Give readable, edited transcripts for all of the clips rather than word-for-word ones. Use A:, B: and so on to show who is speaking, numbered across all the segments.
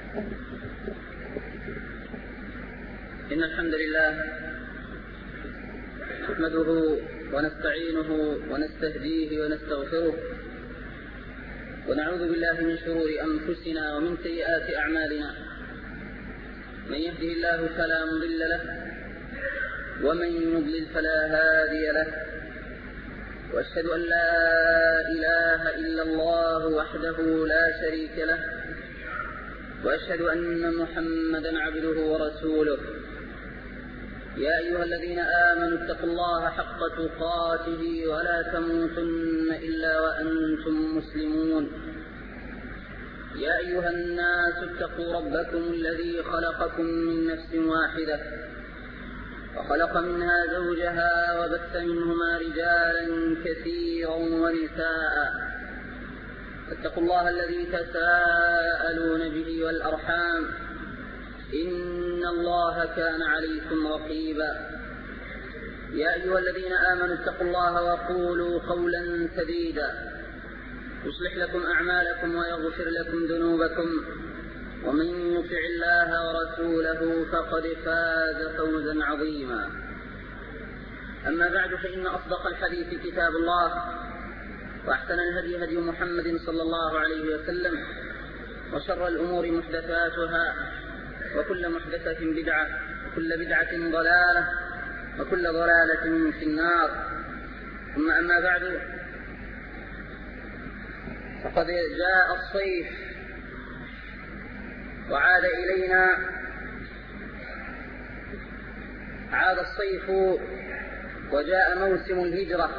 A: إن الحمد لله نحمده ونستعينه ونستهديه ونستغفره، ونعوذ بالله من شرور أنفسنا ومن سيئات أعمالنا. من يهده الله فلا مضل له، ومن يضلل فلا هادي له، وأشهد أن لا إله إلا الله وحده لا شريك له، وأشهد أن محمدا عبده ورسوله. يا أيها الذين آمنوا اتقوا الله حق تقاته ولا تموتن إلا وأنتم مسلمون. يا أيها الناس اتقوا ربكم الذي خلقكم من نفس واحدة، وخلق منها زوجها، وبث منهما رجالا كثيرا ونساء. اتقوا الله الذي تساءلون به والأرحام، إن الله كان عليكم رقيبا. يا أيها الذين آمنوا اتقوا الله وقولوا قولا سديدا يصلح لكم أعمالكم ويغفر لكم ذنوبكم، ومن يطع الله ورسوله فقد فاز فوزا عظيما. أما بعد، فإن أصدق الحديث كتاب الله، وأحسن الهدي هدي محمد صلى الله عليه وسلم، وشر الأمور محدثاتها، وكل محدثة بدعة، وكل بدعة ضلالة، وكل ضلالة في النار. ثم أما بعد، فقد جاء الصيف وعاد إلينا، عاد الصيف وجاء موسم الهجرة.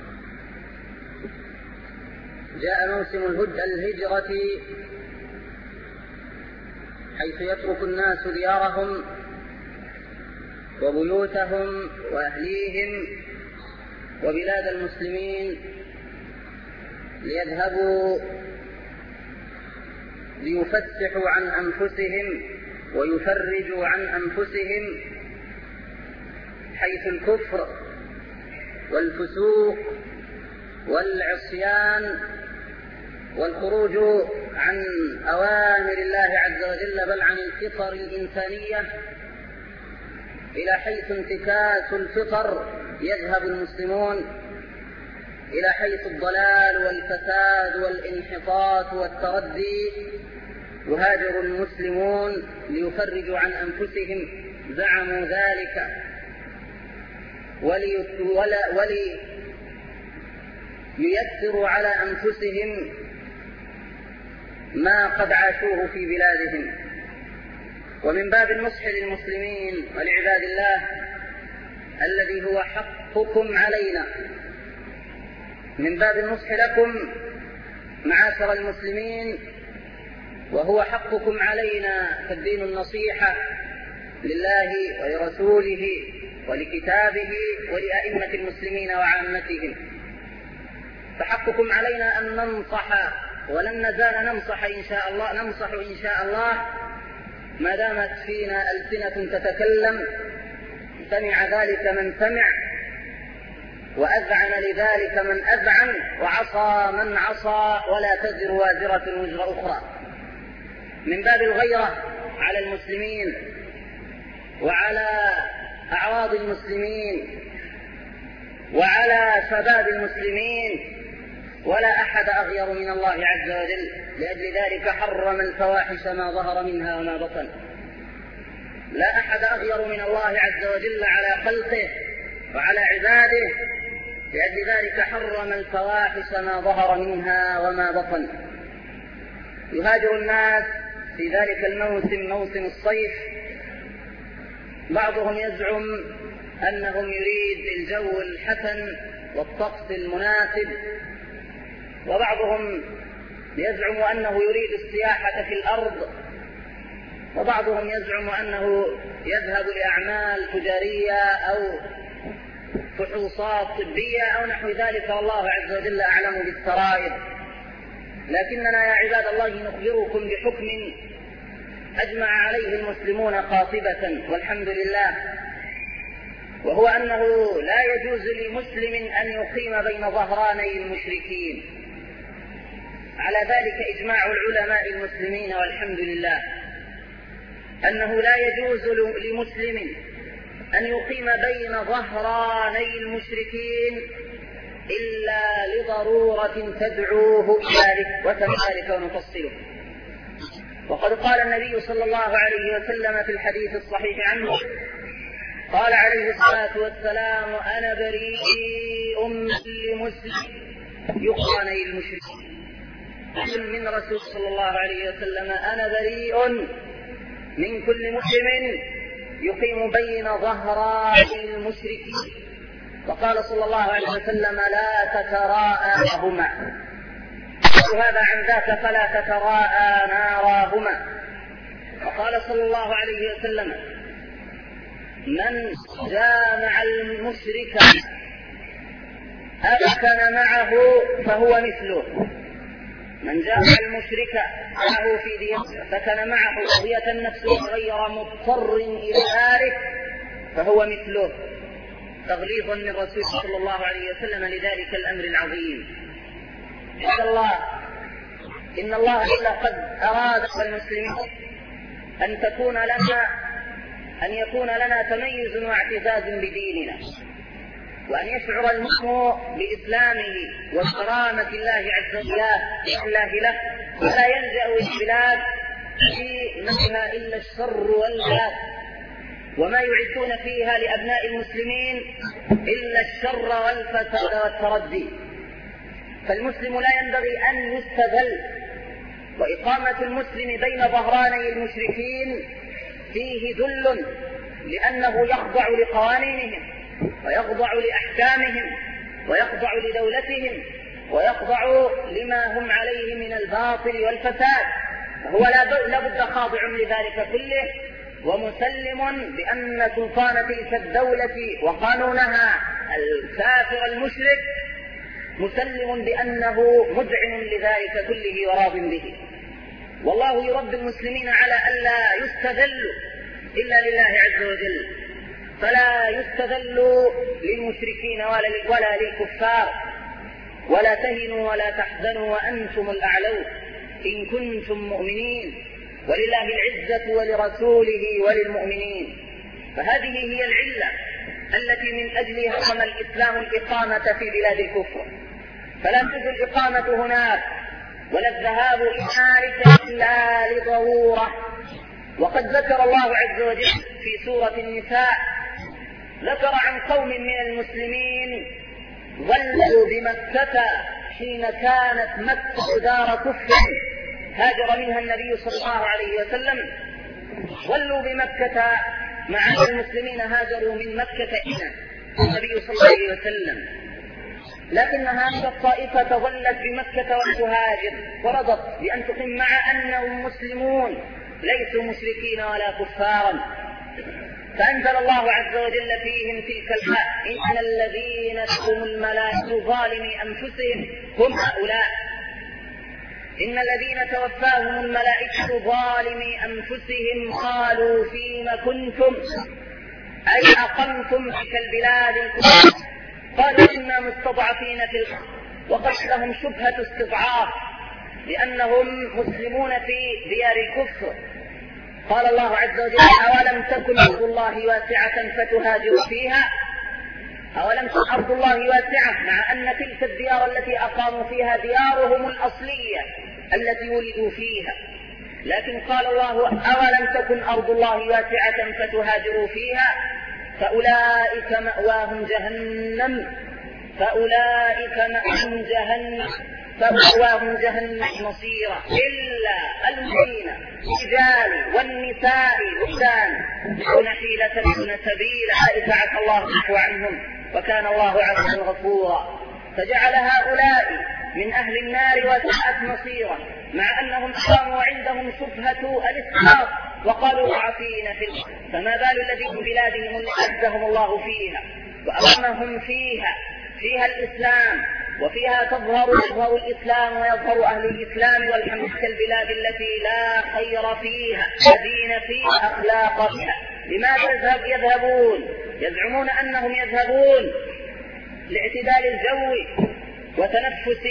A: جاء موسم الهجرة حيث يترك الناس ديارهم وبيوتهم وأهليهم وبلاد المسلمين ليذهبوا ليفسحوا عن أنفسهم ويفرجوا عن أنفسهم، حيث الكفر والفسوق والعصيان والخروج عن أوامر الله عز وجل، بل عن الفطر الإنسانية، إلى حيث انتكاس الفطر يذهب المسلمون، إلى حيث الضلال والفساد والانحطاط والتردي يهاجر المسلمون ليفرجوا عن أنفسهم. زعموا ذلك ولييسروا على أنفسهم ما قد عاشوه في بلادهم. ومن باب النصح للمسلمين ولعباد الله الذي هو حقكم علينا، من باب النصح لكم معاشر المسلمين، وهو حقكم علينا، فالدين النصيحة لله ولرسوله ولكتابه ولأئمة المسلمين وعامتهم. فحقكم علينا أن ننصح، ولن نزال ننصح إن شاء الله ما دامت فينا ألسنة تتكلم. سمع ذلك من سمع، وأذعن لذلك من أذعن، وعصى من عصى، ولا تزر وازرة وزر أخرى. من باب الغيرة على المسلمين وعلى أعراض المسلمين وعلى شباب المسلمين، ولا أحد أغير من الله عز وجل. لأجل ذلك حرم الفواحش ما ظهر منها وما بطن. لا أحد أغير من الله عز وجل على خلقه وعلى عباده، لأجل ذلك حرم الفواحش ما ظهر منها وما بطن. يهاجر الناس في ذلك الموسم، موسم الصيف، بعضهم يزعم أنهم يريد الجو الحسن والطقس المناسب، وبعضهم يزعم أنه يريد السياحة في الأرض، وبعضهم يزعم أنه يذهب لأعمال تجارية أو فحوصات طبية أو نحو ذلك، والله عز وجل أعلم بالسرائر. لكننا يا عباد الله نخبركم بحكم أجمع عليه المسلمون قاطبة والحمد لله، وهو أنه لا يجوز لمسلم أن يقيم بين ظهراني المشركين. على ذلك إجماع العلماء المسلمين والحمد لله. أنه لا يجوز لمسلم أن يقيم بين ظهراني المشركين إلا لضرورة تدعوه إلى ذلك، وكذلك ونفصله. وقد قال النبي صلى الله عليه وسلم في الحديث الصحيح عنه، قال عليه الصلاة والسلام: أنا بريء من كل مسلم يقاني المشركين. من رسول صلى الله عليه وسلم: أنا بريء من كل مسلم يقيم بين ظهراني المشركين. وقال صلى الله عليه وسلم: لا تتراءاهما، وهذا عن ذاك فلا تتراءى ناراهما. وقال صلى الله عليه وسلم: من جامع المشرك أسكن معه فهو مثله. من جامع المشرك معه في ديته فكان معه قضية النفس غير مضطر إلى ذلك فهو مثله، تغليظا من رسول صلى الله عليه وسلم لذلك الأمر العظيم. عباد الله، إن الله لقد أراد المسلمين أن يكون لنا تميز واعتزاز بديننا، وأن يشعر المسلم بإسلامه وكرامة الله عز وجل له، ولا يلجأ البلاد في منها إلا الشر والبلاء، وما يعدون فيها لأبناء المسلمين إلا الشر والفساد والتردي. فالمسلم لا ينبغي أن يستذل، وإقامة المسلم بين ظهراني المشركين فيه ذل، لأنه يخضع لقوانينهم ويخضع لأحكامهم ويخضع لدولتهم ويخضع لما هم عليه من الباطل والفساد، فهو لا بد خاضع لذلك كله، ومسلم بأن سلطان تلك الدولة وقانونها الكافر المشرك مسلم بأنه مذعن لذلك كله وراض به. والله يربي المسلمين على ألا يستذلوا إلا لله عز وجل، فلا يستذلوا للمشركين ولا للكفار، ولا تهنوا ولا تحزنوا وأنتم الأعلون إن كنتم مؤمنين، ولله العزة ولرسوله وللمؤمنين. فهذه هي العلة التي من أجلها حرم الإسلام الإقامة في بلاد الكفر، فلا تجوز الإقامة هناك ولا الذهاب إلى إلا لضرورة. وقد ذكر الله عز وجل في سورة النساء، ذكر عن قوم من المسلمين ظلوا بمكة حين كانت مكة دار كفر هاجر منها النبي صلى الله عليه وسلم، ظلوا بمكة مع المسلمين هاجروا من مكة إلى النبي صلى الله عليه وسلم، لكن هذه الطائفة ظلت بمكة وتهاجر ورضت بأن تقيم مع أنهم مسلمون ليسوا مشركين ولا كفارا. فأنزل الله عز وجل فيهم تلك الآية: إن الذين هم الملائكة ظالمي أنفسهم هم هؤلاء. إن الذين توفاهم الملائكة ظالمي أنفسهم قالوا فيما كنتم، أي أقمتم تلك البلاد الكفر؟ قالوا إنا مستضعفين في الأرض، وقد لهم شبهة استضعاف لأنهم مسلمون في ديار الكفر. قال الله عز وجل: أولم تكن أرض الله واسعة فتهاجروا فيها؟ أولم تكن أرض الله واسعة، مع أن تلك الديار التي أقاموا فيها ديارهم الأصلية التي ولدوا فيها، لكن قال الله: أولم تكن أرض الله واسعة فتهاجروا فيها فأولئك مأواهم جهنم فمأواهم جهنم مصيرا إلا المؤمنين الرجال والنساء والولدان دون حيلة دون سبيل أولئك عسى الله العفو عنهم وكان الله عفوا غفورا. فجعل هؤلاء من أهل النار وساءت مصيرا، مع أنهم قاموا عندهم شبهة الاستحقاق وقالوا عافين في الأرض، فما بال الذين في بلادهم اللي أعزهم الله فيها وأمهم فيها الإسلام، وفيها تظهر الإسلام ويظهر أهل الإسلام والحمد كالبلاد التي لا خير فيها لا فيها أخلاق فيها. لماذا يذهبون؟ يزعمون أنهم يذهبون لاعتدال الجو وتنفس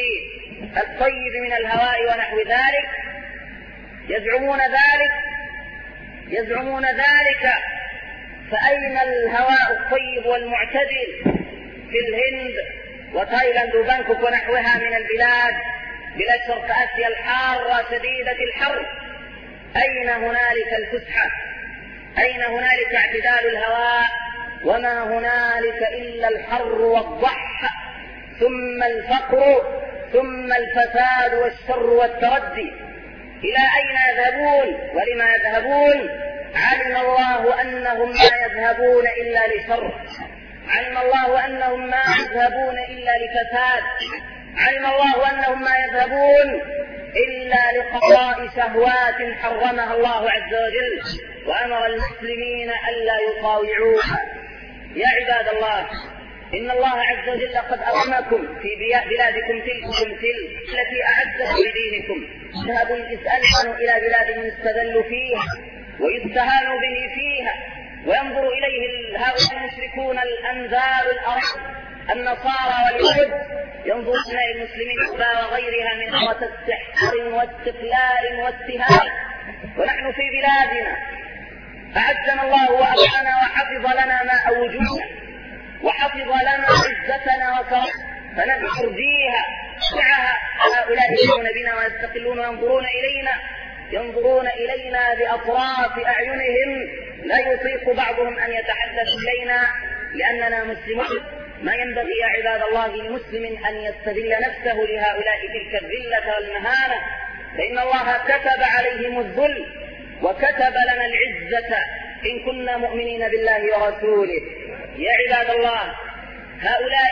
A: الطيب من الهواء ونحو ذلك، يزعمون ذلك يزعمون ذلك، فأين الهواء الطيب والمعتدل في الهند وتايلاند وبانكوك ونحوها من البلاد شرق آسيا الحارة شديدة الحر؟ أين هنالك الفسحة؟ أين هنالك اعتدال الهواء؟ وما هنالك إلا الحر والضح، ثم الفقر، ثم الفساد والشر والتردي. إلى أين يذهبون ولما يذهبون؟ علم الله أنهم ما يذهبون إلا لشر، علم الله أنهم ما يذهبون إلا لفساد، علم الله أنهم ما يذهبون إلا لقضاء شهوات حرمها الله عز وجل وأمر المسلمين ألا يطاوعوها. يا عباد الله، إن الله عز وجل قد أكرمكم في بلادكم تلك التي أعزكم بدينكم. اذهبوا اسألوا إلى بلاد يستذل فيها ويستهان به فيها، وينظر إليه هؤلاء المشركون الأنذار الأرض النصارى واليهود، ينظرون إلى المسلمين وغيرها من أمرة استحقار واستقلال واستهانة، ونحن في بلادنا أعزنا الله وأبعنا وحفظ لنا ما أوجدنا وحفظ لنا عزتنا وكرمنا، فنرجيها سعها. هؤلاء يؤمنون بنا ويستقلون ينظرون إلينا بأطراف أعينهم، لا يطيق بعضهم أن يتحدث إلينا لأننا مسلمون. ما ينبغي يا عباد الله للمسلم أن يستذل نفسه لهؤلاء تلك الذلة والمهانة، فإن الله كتب عليهم الذل وكتب لنا العزة إن كنا مؤمنين بالله ورسوله. يا عباد الله، هؤلاء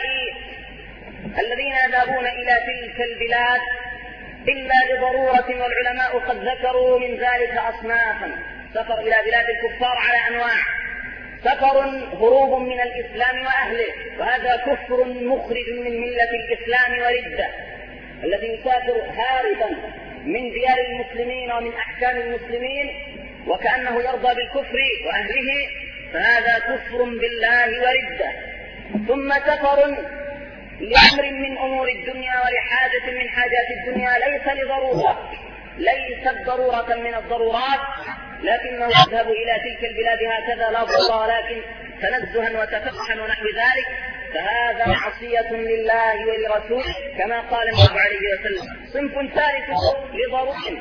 A: الذين يذهبون إلى تلك البلاد إلا لضرورة، والعلماء قد ذكروا من ذلك أصنافا: سفر إلى بلاد الكفار على أنواع، سفر هروب من الإسلام وأهله، وهذا كفر مخرج من ملة الإسلام وردة. الذي يسافر هاربا من ديار المسلمين ومن أحكام المسلمين وكأنه يرضى بالكفر وأهله، فهذا كفر بالله وردة. ثم سفر لأمر من أمور الدنيا ولحاجة من حاجات الدنيا، ليس لضرورة، ليست ضرورة من الضرورات، لكنه يذهب إلى تلك البلاد هكذا لا ضرورة، لكن تنزها وتفقها ونحو ذلك، فهذا معصية لله ولرسوله كما قال النبي عليه وسلم. صنف ثالث لضرورة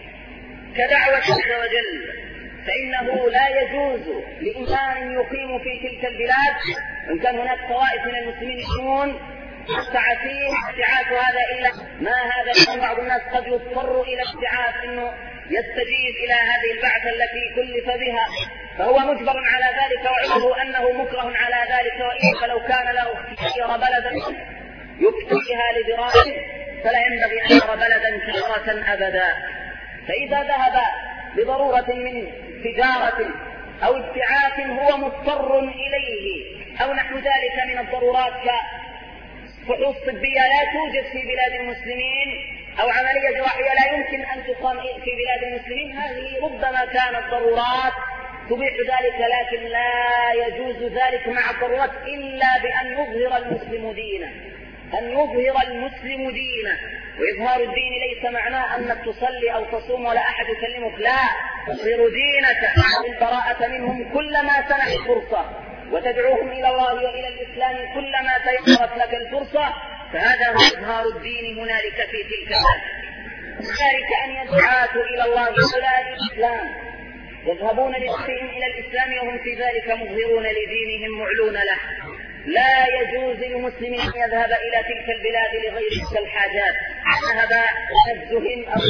A: كدعوة عز وجل، فإنه لا يجوز لإنسان يقيم في تلك البلاد، إن كان هناك طوائف من المسلمين يسمون ابتعاث هذا إلا ما هذا. بعض الناس قد يضطر إلى ابتعاث إنه يستجيب إلى هذه البعثة التي كلف بها، فهو مجبر على ذلك، وعلمه أنه مكره على ذلك، وإن فلو كان له اختيار بلدا يبتغيها لدراسة فلا ينبغي أن يرى بلدا كثرة أبدا. فإذا ذهب بضرورة من تجارة أو ابتعاث هو مضطر إليه أو نحو ذلك من الضرورات كفحوص طبية لا توجد في بلاد المسلمين، أو عملية جراحية لا يمكن أن تقام في بلاد المسلمين، هذه ربما كانت ضرورات تبيح ذلك، لكن لا يجوز ذلك مع الضرورات إلا بأن يظهر المسلم دينه، أن يظهر المسلم دينه. وإظهار الدين ليس معناه أنك تصلي أو تصوم ولا أحد يكلمك، لا، تظهر دينك بالبراءة منهم كلما سنحت فرصة، وتدعوهم إلى الله وإلى الإسلام كلما تيسرت لك الفرصة، فهذا هو إظهار الدين هنالك في تلك البلاد. ذلك أن يدعوا إلى الله وإلى الإسلام، يذهبون لدينهم إلى الإسلام وهم في ذلك مظهرون لدينهم معلون له. لا يجوز للمسلم أن يذهب إلى تلك البلاد لغير تلك الحاجات، ذهب تنزه أو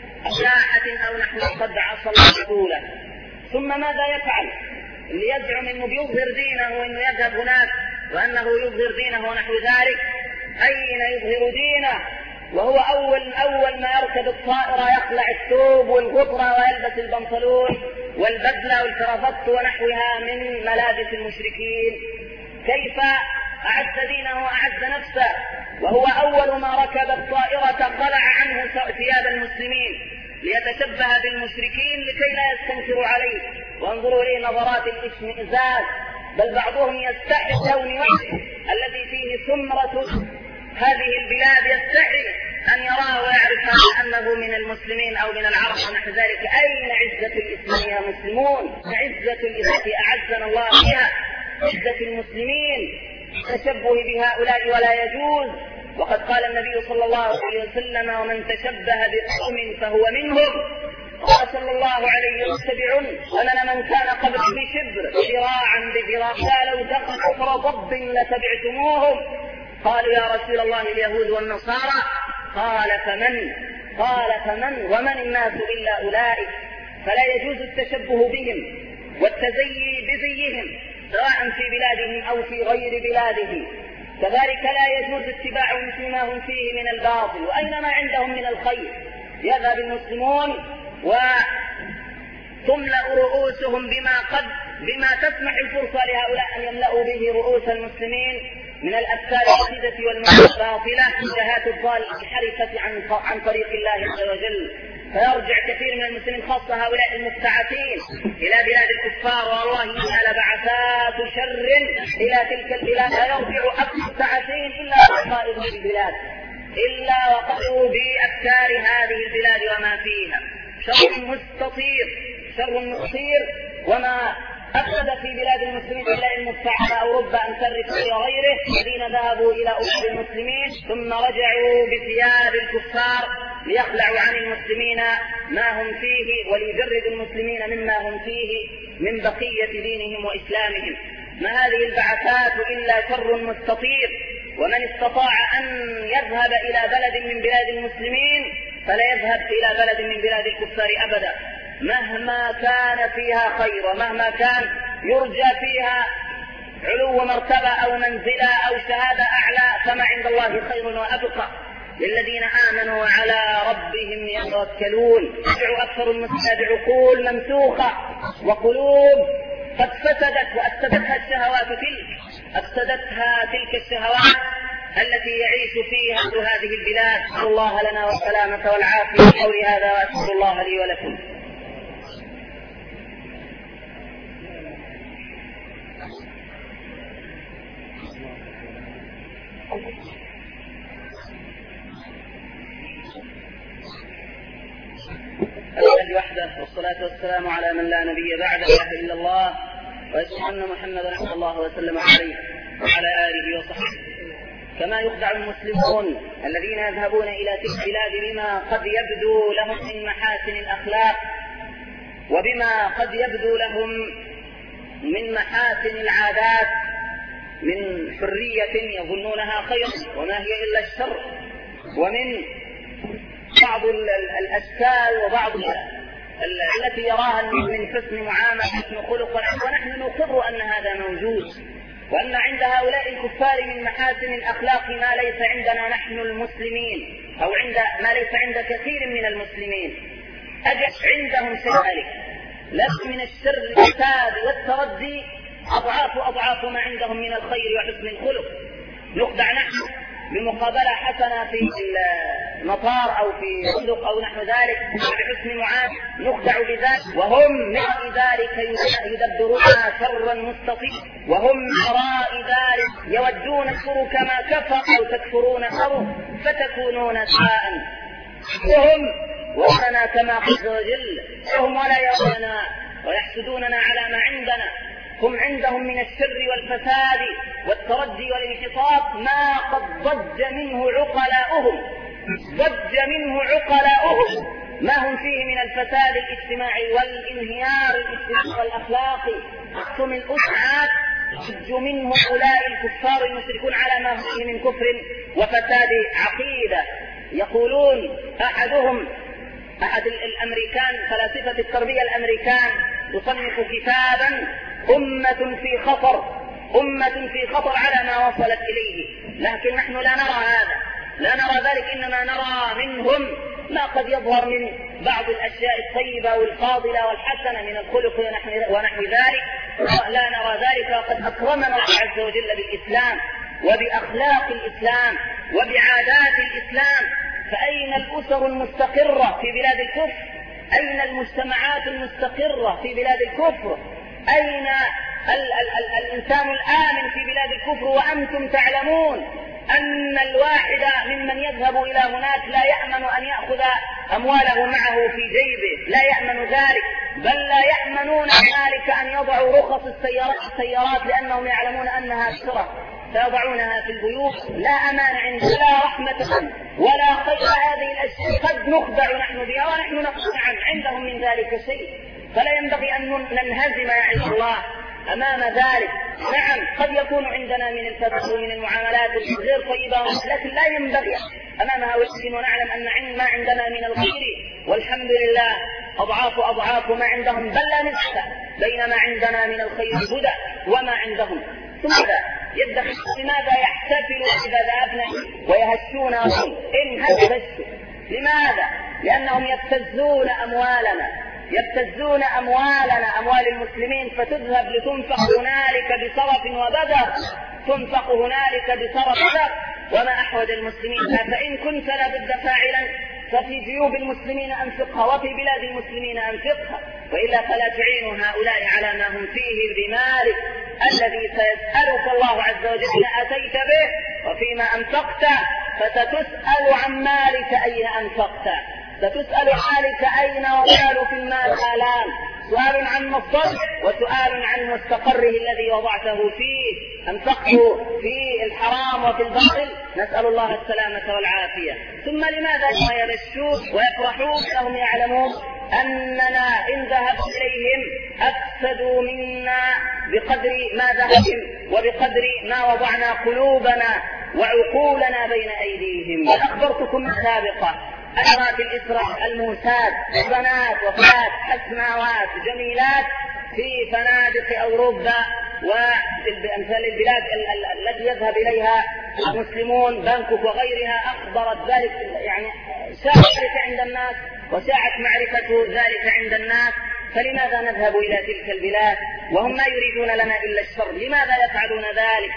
A: إباحة أو نحو قد عصى الله رسوله. ثم ماذا يفعل؟ اللي يزعم أنه يظهر دينه وأنه يذهب هناك وأنه يظهر دينه ونحو ذلك، أين يظهر دينه وهو أول ما يركب الطائرة يخلع الثوب والغطرة ويلبس البنطلون والبدلة والكرافت ونحوها من ملابس المشركين؟ كيف أعز دينه وأعز نفسه وهو أول ما ركب الطائرة خلع عنه ثياب المسلمين ليتشبه بالمشركين لكي لا يستنكروا عليه وانظروا إليه نظرات الاشمئزاز، بل بعضهم يستحي لون وجهه الذي فيه ثمرة هذه البلاد، يستحي أن يراه ويعرف أنه من المسلمين أو من العرب ونحو ذلك. أين عزة الإسلام يا مسلمون؟ عزة الإسلام أعزنا الله بها، عزة المسلمين، التشبه بهؤلاء ولا يجوز. وقد قال النبي صلى الله عليه وسلم: ومن تشبه بقوم فهو منهم. قال صلى الله عليه وسلم: ومن كان قبل بشبر ذراعا بذراع لو دخل كفر ضب لتبعتموهم. قالوا: يا رسول الله اليهود والنصارى. قال: فمن ومن الناس إلا أولئك. فلا يجوز التشبه بهم والتزيي بزيهم سواء في بلادهم أو في غير بلادهم. كذلك لا يجوز اتباعهم فيما هم فيه من الباطل، وأينما عندهم من الخير يذهب المسلمون وتملأ رؤوسهم بما تسمح الفرصة لهؤلاء أن يملأوا به رؤوس المسلمين من الأفكار الفاسدة والباطلة، جهات الضال الحرفة عن طريق الله عز وجل. فيرجع كثير من المسلمين خاصة هؤلاء المبتعثين إلى بلاد الكفار، والله إنها لبعثات شر إلى تلك البلاد. لا يرجع المبتعثين إلا بخائر البلاد، إلا وقعوا بأفكار هذه البلاد وما فيها. شر مستطير، وما أفسد في بلاد المسلمين إلا المبتعثة أو رب أمثال إلى غيره الذين ذهبوا إلى أرض المسلمين ثم رجعوا بثياب الكفار ليخلعوا عن المسلمين ما هم فيه وليجردوا المسلمين مما هم فيه من بقية دينهم وإسلامهم. ما هذه البعثات إلا شر مستطير. ومن استطاع أن يذهب إلى بلد من بلاد المسلمين فلا يذهب إلى بلد من بلاد الكفار أبدا، مهما كان فيها خير ومهما كان يرجى فيها علو مرتبة أو منزلة أو شهادة أعلى، فما عند الله خير وأبقى للذين آمنوا وعلى ربهم يتوكلون. يدعو أكثر المسلمين بعقول ممسوخة وقلوب قد فسدت وأفسدتها تلك الشهوات التي يعيش فيها هذه البلاد. أسأل الله لنا والسلامة والعافية. قولي هذا وأسأل الله لي ولكم. الحمد وحده والصلاة والسلام على من لا نبي بعده، لا إله إلا الله، وأشهد أن محمدا صلى الله وسلم عليه وعلى آله وصحبه. كما يخدع المسلمون الذين يذهبون إلى تلك البلاد بما قد يبدو لهم من محاسن الأخلاق وبما قد يبدو لهم من محاسن العادات، من حرية يظنونها خير وما هي إلا الشر، ومن بعض الأشكال وبعض التي يراها من حسن معاملة حسن خلق، ونحن نقر أن هذا موجود، وأن عند هؤلاء الكفار من محاسن الأخلاق ما ليس عندنا نحن المسلمين، أو ما ليس عند كثير من المسلمين. عندهم ذلك لست من الشر الفساد والتردي أضعاف ما عندهم من الخير وحسن الخلق. نخدع نحن بمقابلة حسنة في المطار أو في فندق أو نحو ذلك بحسن معاملة، نخدع بذلك، وهم من ذلك يدبرون شرا مستطيلا، وهم من وراء ذلك يودون الكفر كما كفر أو تكفرون فتكونون سواء. وهم ولنا كما قال عز وجل: وهم ولا يروننا ويحسدوننا على ما عندنا. هم عندهم من الشر والفساد والتردي والانحطاط ما قد ضج منه عقلاؤهم ما هم فيه من الفساد الاجتماعي والانهيار الاجتماعي والأخلاقي. أقسم الأسعاد ضج منه أولئك الكفار المشركون على ما هم فيه من كفر وفساد عقيدة. يقولون أحد الأمريكان، فلاسفة التربية الأمريكان، يصنف كتابا أمة في خطر على ما وصلت إليه، لكن نحن لا نرى ذلك، إنما نرى منهم ما قد يظهر من بعض الأشياء الطيبة والفاضلة والحسنة من الخلق ونحو ذلك، لا نرى ذلك. وقد أكرمنا الله عز وجل بالإسلام وبأخلاق الإسلام وبعادات الإسلام. فأين الأسر المستقرة في بلاد الكفر؟ أين المجتمعات المستقرة في بلاد الكفر؟ أين الإنسان الآمن في بلاد الكفر وأنتم تعلمون أن الواحد ممن يذهب إلى هناك لا يأمن أن يأخذ أمواله معه في جيبه، لا يأمن ذلك، بل لا يأمنون ذلك أن يضعوا رخص السيارات لأنهم يعلمون أنها سرقة فيضعونها في البيوت. لا أمان عند لا رحمة ولا خير. هذه الأشياء قد نخدع نحن بها ونحن نقول نعم عندهم من ذلك شيء، فلا ينبغي أن ننهزم يا عز الله أمام ذلك. نعم قد يكون عندنا من الفساد ومن المعاملات الغير طيبة، لكن لا ينبغي أمامها ولكن نعلم أن ما عندنا من الخير والحمد لله أضعاف ما عندهم، بل لا ننسى بين ما عندنا من الخير هدى وما عندهم. ثم لماذا يحتفلوا إذا ذهبنا ويهشون إن هشوا؟ لماذا؟ لأنهم يبتزون أموالنا أموال المسلمين، فتذهب لتنفق هنالك بصرف وبذر، تنفق هنالك بصرف وبذر، وما أحوج المسلمين. فإن كنت لابد فاعلا ففي جيوب المسلمين أنفقها وفي بلاد المسلمين أنفقها، وإلا فلا تعين هؤلاء على ما هم فيه بمالك الذي سيسألك الله عز وجل أتيت به وفيما أنفقت، فستسأل عن مالك أين أنفقت، ستسأل مالك أين ومال في المال آلام، سؤال عن مصدره وسؤال عن مستقره الذي وضعته فيه. أنفقته في الحرام وفي الباطل، نسأل الله السلامة والعافية. ثم لماذا يبشون ويفرحون وهم يعلمون أننا إن ذهب إليهم أفسدوا منا بقدر ما ذهبهم وبقدر ما وضعنا قلوبنا وعقولنا بين أيديهم. أخبرتكم سابقا أشرات الإسراء الموساد، بنات وفات حسناوات جميلات في فنادق أوروبا وأمثال البلاد التي يذهب إليها المسلمون، بانكوك وغيرها، أخبرت ذلك يعني شاعت ذلك عند الناس وشاعت معرفة ذلك عند الناس. فلماذا نذهب إلى تلك البلاد وهم ما يريدون لنا إلا الشر؟ لماذا يفعلون ذلك؟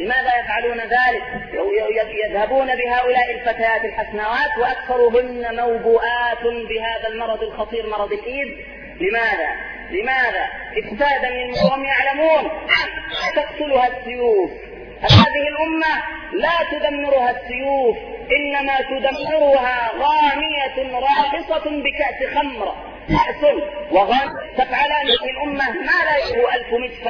A: يذهبون بهؤلاء الفتيات الحسناوات وأكثرهن موبوءات بهذا المرض الخطير مرض الإيدز. لماذا؟ إفسادا للمسلمين. يعلمون تقتلها السيوف. هذه الأمة لا تدمرها السيوف، إنما تدمرها غانية راقصة بكأس خمر، كأس وغن تفعلان في الأمة ما لا يجب 1000 مدفع.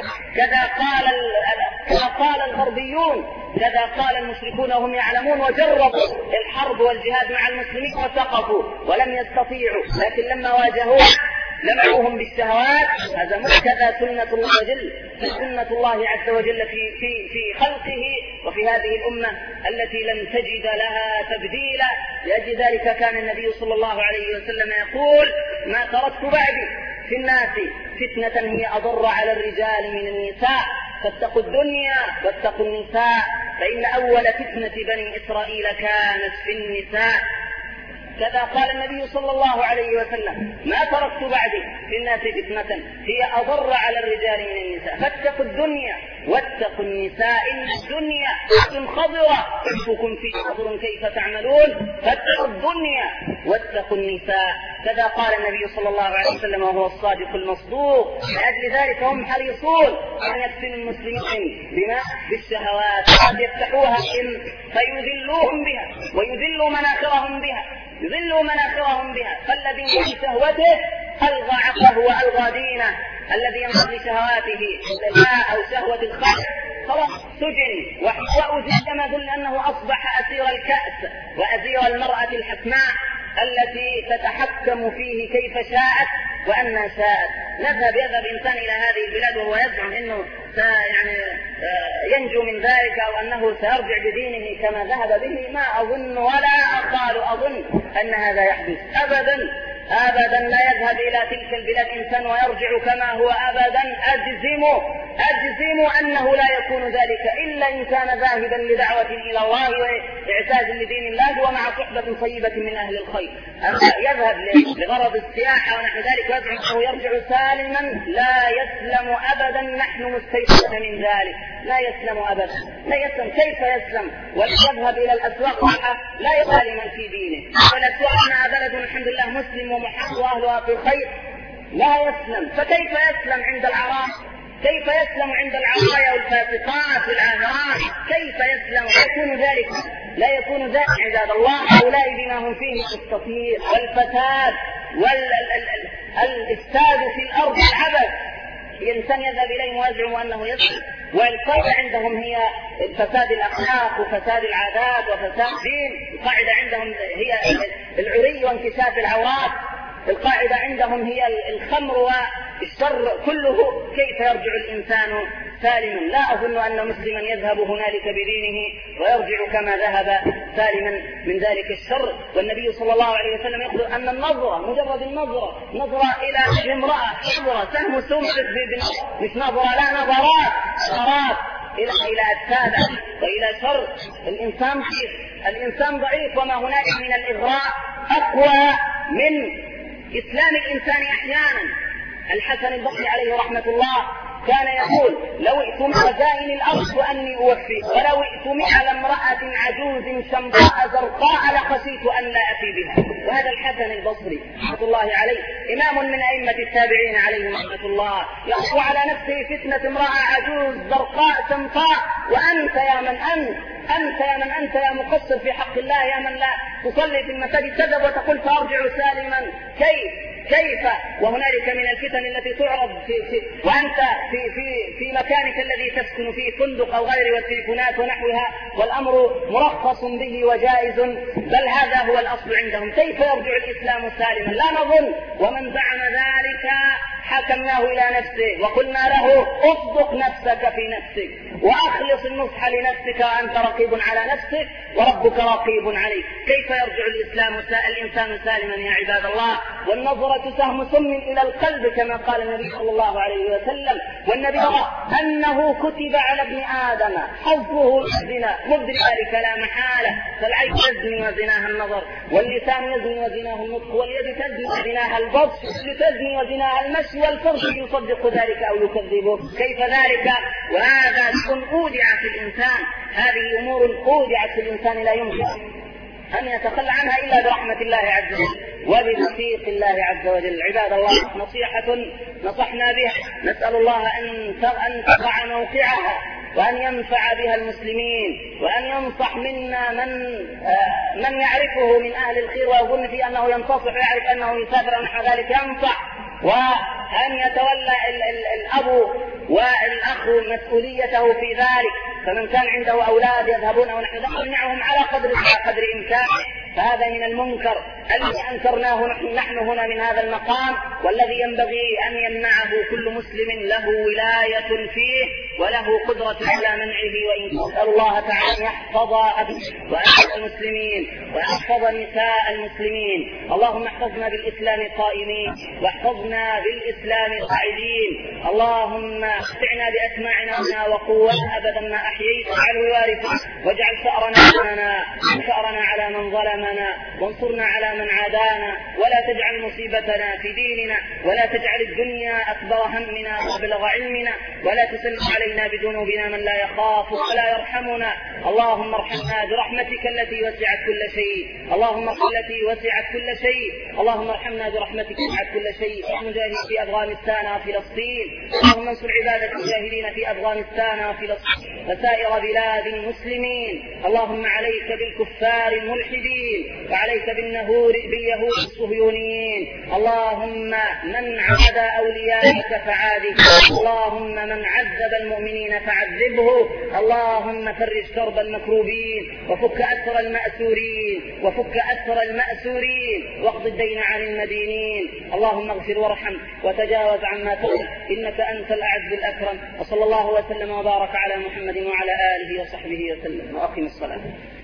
A: كذا قال الغربيون، كذا قال المشركون وهم يعلمون، وجربوا الحرب والجهاد مع المسلمين وسقطوا ولم يستطيعوا، لكن لما واجهوه لمعوهم بالشهوات هزموا. كذا سنة الله عز وجل في خلقه وفي هذه الأمة التي لم تجد لها تبديلا. لأجل ذلك كان النبي صلى الله عليه وسلم يقول: ما تركت بعدي في الناس فتنة هي أضر على الرجال من النساء، فاتقوا الدنيا واتقوا النساء، فإن أول فتنة بني إسرائيل كانت في النساء. كذا قال النبي صلى الله عليه وسلم: ما تركت بعدي في الناس فتنة هي أضر على الرجال من النساء، فاتقوا الدنيا واتقوا النساء، إن الدنيا خضرة يشوفكم في خضر كيف تعملون، فاتقوا الدنيا واتقوا النساء. كذا قال النبي صلى الله عليه وسلم وهو الصادق المصدوق. لأجل ذلك هم حريصون أن يفتنوا المسلمين بما بالشهوات، قد يفتحوها فيذلوهم بها ويذلوا مناخرهم بها، فالذي في شهوته ألغى عقله وألغى دينه، الذي يمضي لشهواته أو شهوة الخمر خلاص سجن وأزيل مثل أنه أصبح أسير الكأس وأسير المرأة الحسناء التي تتحكم فيه كيف شاءت وأنها شاءت. يذهب إنسان إلى هذه البلاد وهو يزعم أنه ينجو من ذلك أو أنه سيرجع بدينه كما ذهب به. ما أظن ولا أظن أن هذا يحدث أبدا. لا يذهب إلى تلك البلاد إنسان ويرجع كما هو أبدا. أجزم أنه لا يكون ذلك إلا إن كان ذاهبا لدعوة إلى الله وإعزاز لدين الله ومع صحبة طيبة من أهل الخير. أما يذهب لغرض السياحة ونحو ذلك ويزعم أنه يرجع سالما، لا يسلم أبدا. نحن مستيقظون من ذلك. لا يسلم أبدا. كيف يسلم ويذهب إلى الأسواق لا يسلم في دينه؟ والأسواق أنها بلد الحمد لله مسلم ومحب وأهلها في الخير، لا يسلم. فكيف يسلم عند العراق كيف يسلم عند العصايا والفاسقات والآثرات؟ كيف يسلم؟ لا يكون ذلك عباد الله. هؤلاء بما هم فيه من التطهير والفساد والإفساد في الأرض العبث، الإنسان يذهب إليهم ويزعم أنه يسلم، والقاعدة عندهم هي فساد الأخلاق وفساد العادات وفساد الدين. القاعدة عندهم هي العري وانكشاف العورات. القاعدة عندهم هي الخمر والشر كله. كيف يرجع الإنسان سالما؟ لا أظن أن مسلما يذهب هنالك بدينه ويرجع كما ذهب سالما من ذلك الشر. والنبي صلى الله عليه وسلم يقول أن النظرة، مجرد النظرة، نظرة إلى امرأة، نظرة سهم سم، مش نظرة، لا، نظرات إلى أجساد وإلى شر. الإنسان ضعيف، وما هناك من الإغراء أقوى من إسلام الإنسان أحيانا. الحسن البصري عليه رحمة الله كان يقول: لو ائتم خزائن الأرض وأني أوفي، ولو ائتم على امرأة عجوز شمطاء زرقاء لخشيت أن لا أتي بها. وهذا الحسن البصري رحمة الله عليه إمام من أئمة التابعين عليهم رحمة الله، يخشى على نفسه فتنة امرأة عجوز زرقاء شمطاء، وأنت يا من أنت يا مقصر في حق الله، يا من لا تصلي في المساجد، تذهب وتقول فأرجع سالما. كيف وهنالك من الفتن التي تعرض وأنت في مكانك الذي تسكن فيه، فندق أو غيره، والتليفونات ونحوها، والأمر مرخص به وجائز، بل هذا هو الأصل عندهم. كيف يرجع الإسلام سالما؟ لا نظن. ومن زعم ذلك حكمناه إلى نفسه وقلنا له: اصدق نفسك في نفسك وأخلص النصح لنفسك، وأنت رقيب على نفسك وربك رقيب عليك. كيف يرجع الإنسان سالما يا عباد الله؟ والنظرة سهم سم إلى القلب كما قال النبي صلى الله عليه وسلم. والنبي قال أنه كتب على ابن آدم حظه الزنا، مبدل ذلك لا محالة. فالعين تزني وزناها النظر، واللسان يزني وزناه النطق، واليد تزني وزناها البطش، تزني وزناها المشي، والفرج يصدق ذلك أو يكذبه. كيف ذلك؟ وهذا أودع في الإنسان، هذه أمور أودعت في الإنسان لا يمكن أن يتخلى عنها إلا برحمة الله عز وجل وبتوفيق الله عز وجل. عباد الله، نصيحة نصحنا بها، نسأل الله أن تقع موقعها، وأن ينفع بها المسلمين، وأن ينصح منا من يعرفه من أهل الخير ويظن فيه أنه ينتصح ويعرف أنه يسافر ونحو ذلك ينصح، وأن يتولى الأب والأخ مسؤوليته في ذلك. فمن كان عنده أولاد يذهبون ونحن نمنعهم على قدر إمكانه، فهذا من المنكر الذي أنكرناه نحن هنا من هذا المقام، والذي ينبغي أن يمنعه كل مسلم له ولاية فيه وله قدرة على منعه. وإن نسأل الله تعالى يحفظ وأهل المسلمين ويحفظ نساء المسلمين. اللهم احفظنا بالإسلام قائمين، واحفظنا بالإسلام قاعدين. اللهم احفظنا بأسماعنا وقوتنا أبدا ما أحييت، واجعله وارثا، واجعل ثأرنا على من ظلمنا، وانصرنا على من عادانا، ولا تجعل مصيبتنا في ديننا، ولا تجعل الدنيا أكبر همنا ومبلغ علمنا، ولا تسلط علينا بذنوبنا من لا يخاف ولا يرحمنا. اللهم ارحمنا برحمتك التي وسعت كل شيء، اللهم التي وسعت كل شيء، اللهم ارحمنا برحمتك وسعت كل شيء. المجاهدين في أفغانستان وفلسطين، اللهم انصر عبادك المجاهدين في أفغانستان وفلسطين وسائر بلاد المسلمين. اللهم عليك بالكفار الملحدين، وعليك باليهود الصهيونيين. اللهم من عاد أولياءك فعاده، اللهم من عذب المؤمنين فعذبه، اللهم فرج كرب المكروبين، وفك أسر المأسورين، واقض الدين عن المدينين. اللهم اغفر وارحم وتجاوز عما تغفر، إنك أنت الأعز الأكرم. وصلى الله وسلم وبارك على محمد وعلى آله وصحبه وسلم. وأقم الصلاة.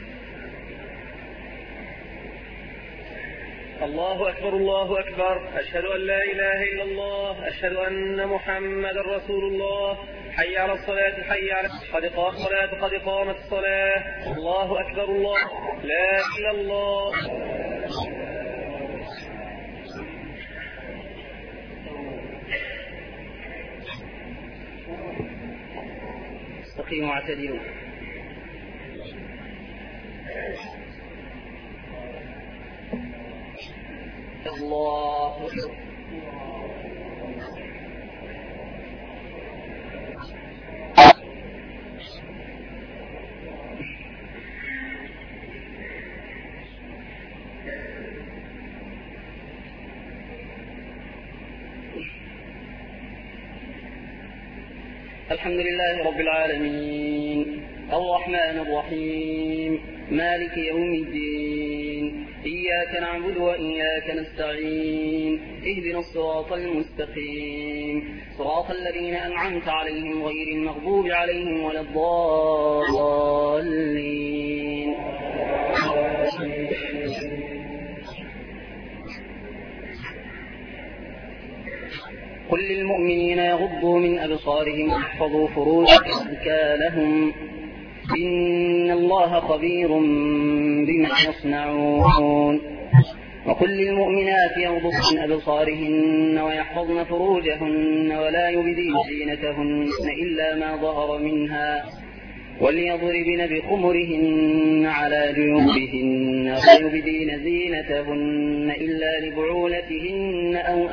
B: الله أكبر الله أكبر، أشهد أن لا إله إلا الله، أشهد أن محمد رسول الله. حي على الصلاة، حي على الصلاة، قد قامت الصلاة. الله أكبر الله، لا إله إلا الله.
A: استقيموا واعتدلوا. الله.
C: الحمد لله رب العالمين الرحمن الرحيم مالك يوم الدين إياك نعبد وإياك نستعين اهدنا الصراط المستقيم صراط الذين أنعمت عليهم غير المغضوب عليهم ولا الضالين. قل للمؤمنين يغضوا من أبصارهم ويحفظوا فروجهم أزكى لهم إن الله خبير بما يصنعون. وقل للمؤمنات يغضضن من أبصارهن ويحفظن فروجهن ولا يبدين زينتهن إلا ما ظهر منها وليضربن بخمرهن على جيوبهن ولا يبدين زينتهن إلا لبعولتهن أو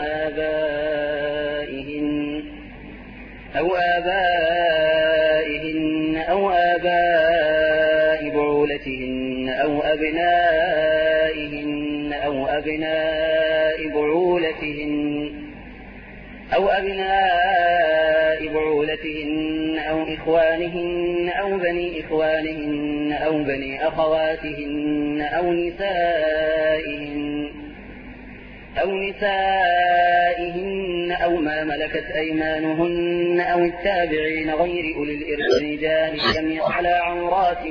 C: آبائهن أو آباء بعولتهن أو أبنائهن أو أبناء بعولتهن أو إخوانهن أو بني إخوانهن أو بني أخواتهن أو نسائهن أو ما ملكت أيمانهن أو التابعين غير أولي الإرث رجال لم على عورات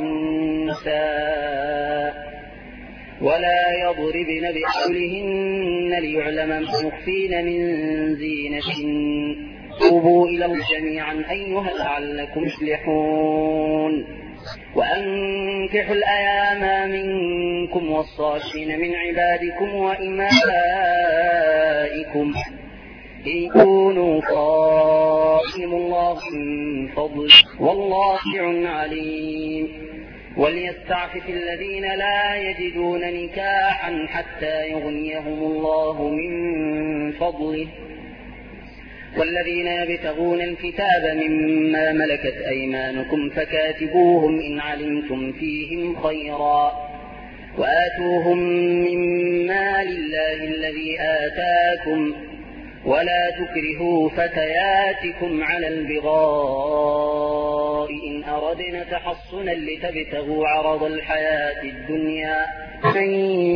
C: النساء ولا يضربن بأرجلهن ليعلم ما يخفين من زينتهن. توبوا إلى الله جميعا أيها لعلكم تفلحون. وأنكحوا الأيام منكم والصالحين من عبادكم وإمائكم إن يكونوا صائم الله من فضل والله واسع عليم. وليستعفف الذين لا يجدون نكاحا حتى يغنيهم الله من فضله والذين يبتغون الكتاب مما ملكت أيمانكم فكاتبوهم إن علمتم فيهم خيرا وآتوهم مما لله الذي آتاكم ولا تكرهوا فتياتكم على البغاء إن أردنا تحصنا لتبتغوا عرض الحياة الدنيا من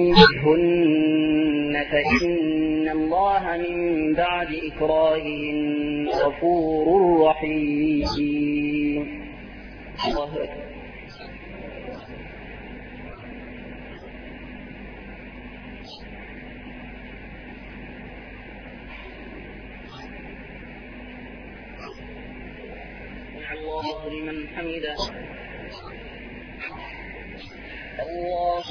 C: يكرهن فإن الله من بعد إكراههن غفور رحيم. الله أكبر. الله لمن حمده. الله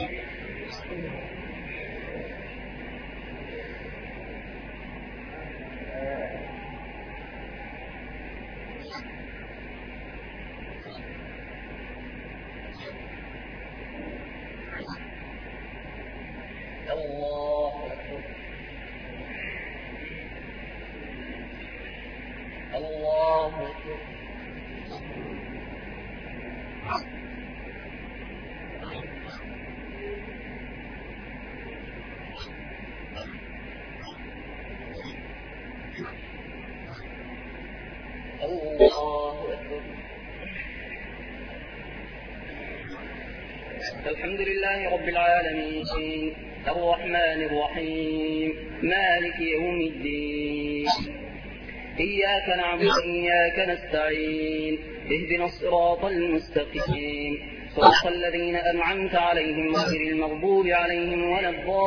C: الحمد لله رب العالمين الرحمن الرحيم مالك يوم الدين إياك نعبد وإياك نستعين اهدنا الصراط المستقيم صراط الذين أنعمت عليهم غير المغضوب عليهم ولا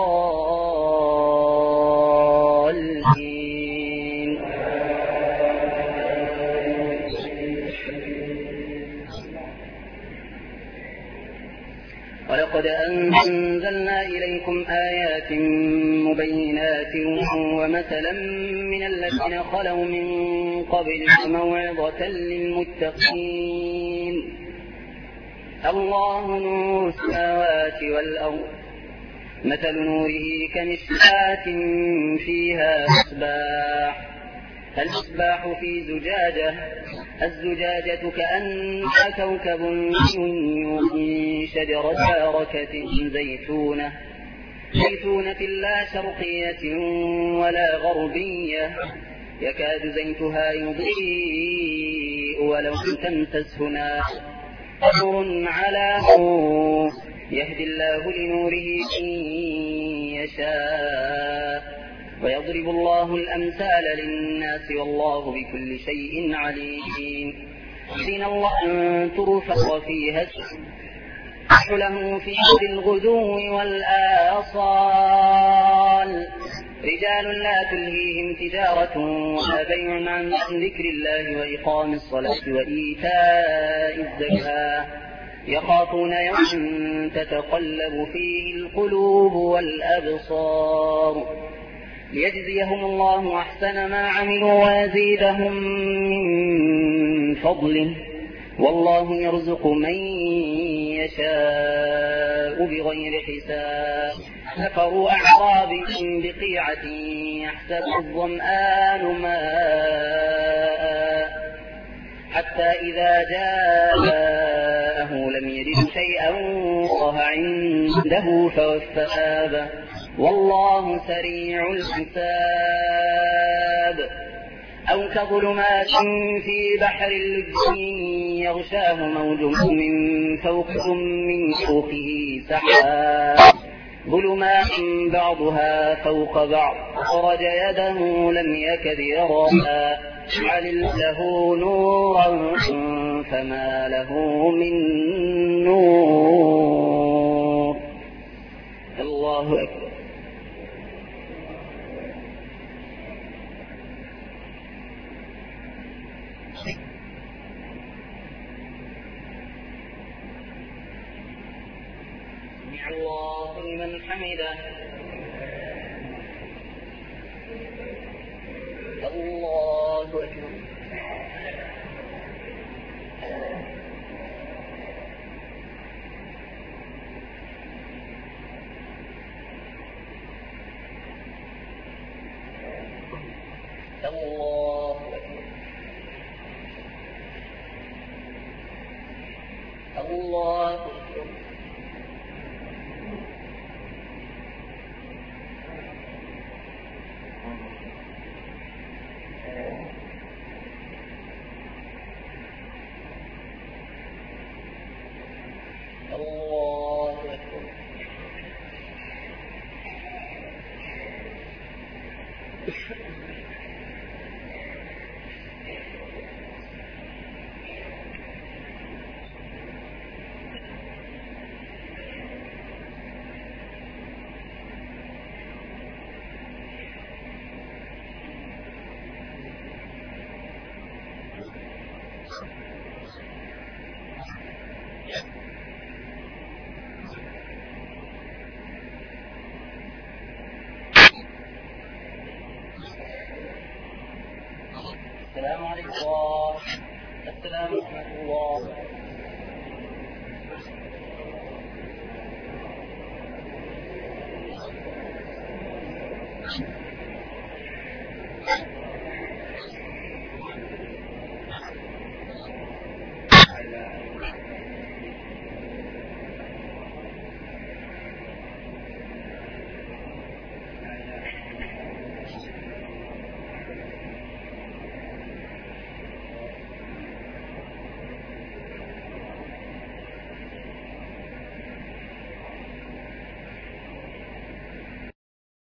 C: الضالين. ولقد أنزلنا إليكم آيات مبينات ومثلا من الذين خلوا من قبل موعظة للمتقين. الله نور السماوات والأرض مثل نوره كمشكاة فيها مصباح المصباح في زجاجة الزجاجة كأنها كوكب من شجرة باركة زيتونة لا شرقية ولا غربية يكاد زيتها يضيء يضيء ولو لم تمسسه نار نور على نور يهدي الله لنوره من يشاء ويضرب الله الأمثال للناس والله بكل شيء عليم. دين الله أن ترفع فيها له في الغدو والآصال رجال لا تلهيهم تجارة ولا بيع عن ذكر الله وإقام الصلاة وإيتاء الزكاة يخافون يوما تتقلب فيه القلوب والأبصار ليجزيهم الله أحسن ما عملوا ويزيدهم من فضله والله يرزق من يشاء بغير حساب. كفروا أعرابهم بقيعة يحسب الظمآن ماء حتى إذا جاءه لم يجد شيئا وهو عنده فوفاه والله سريع الحساب. أو كظلمات في بحر اللجة يغشاه موج من فوقه سحاب ظلمات بعضها فوق بعض خرج يده لم يكد يراها علل له نورا فما له من نور. الله أكبر. الله لمن حمده. الله أكبر. الله أكبر. الله أكبر. السلام عليكم. السلام ورحمة الله.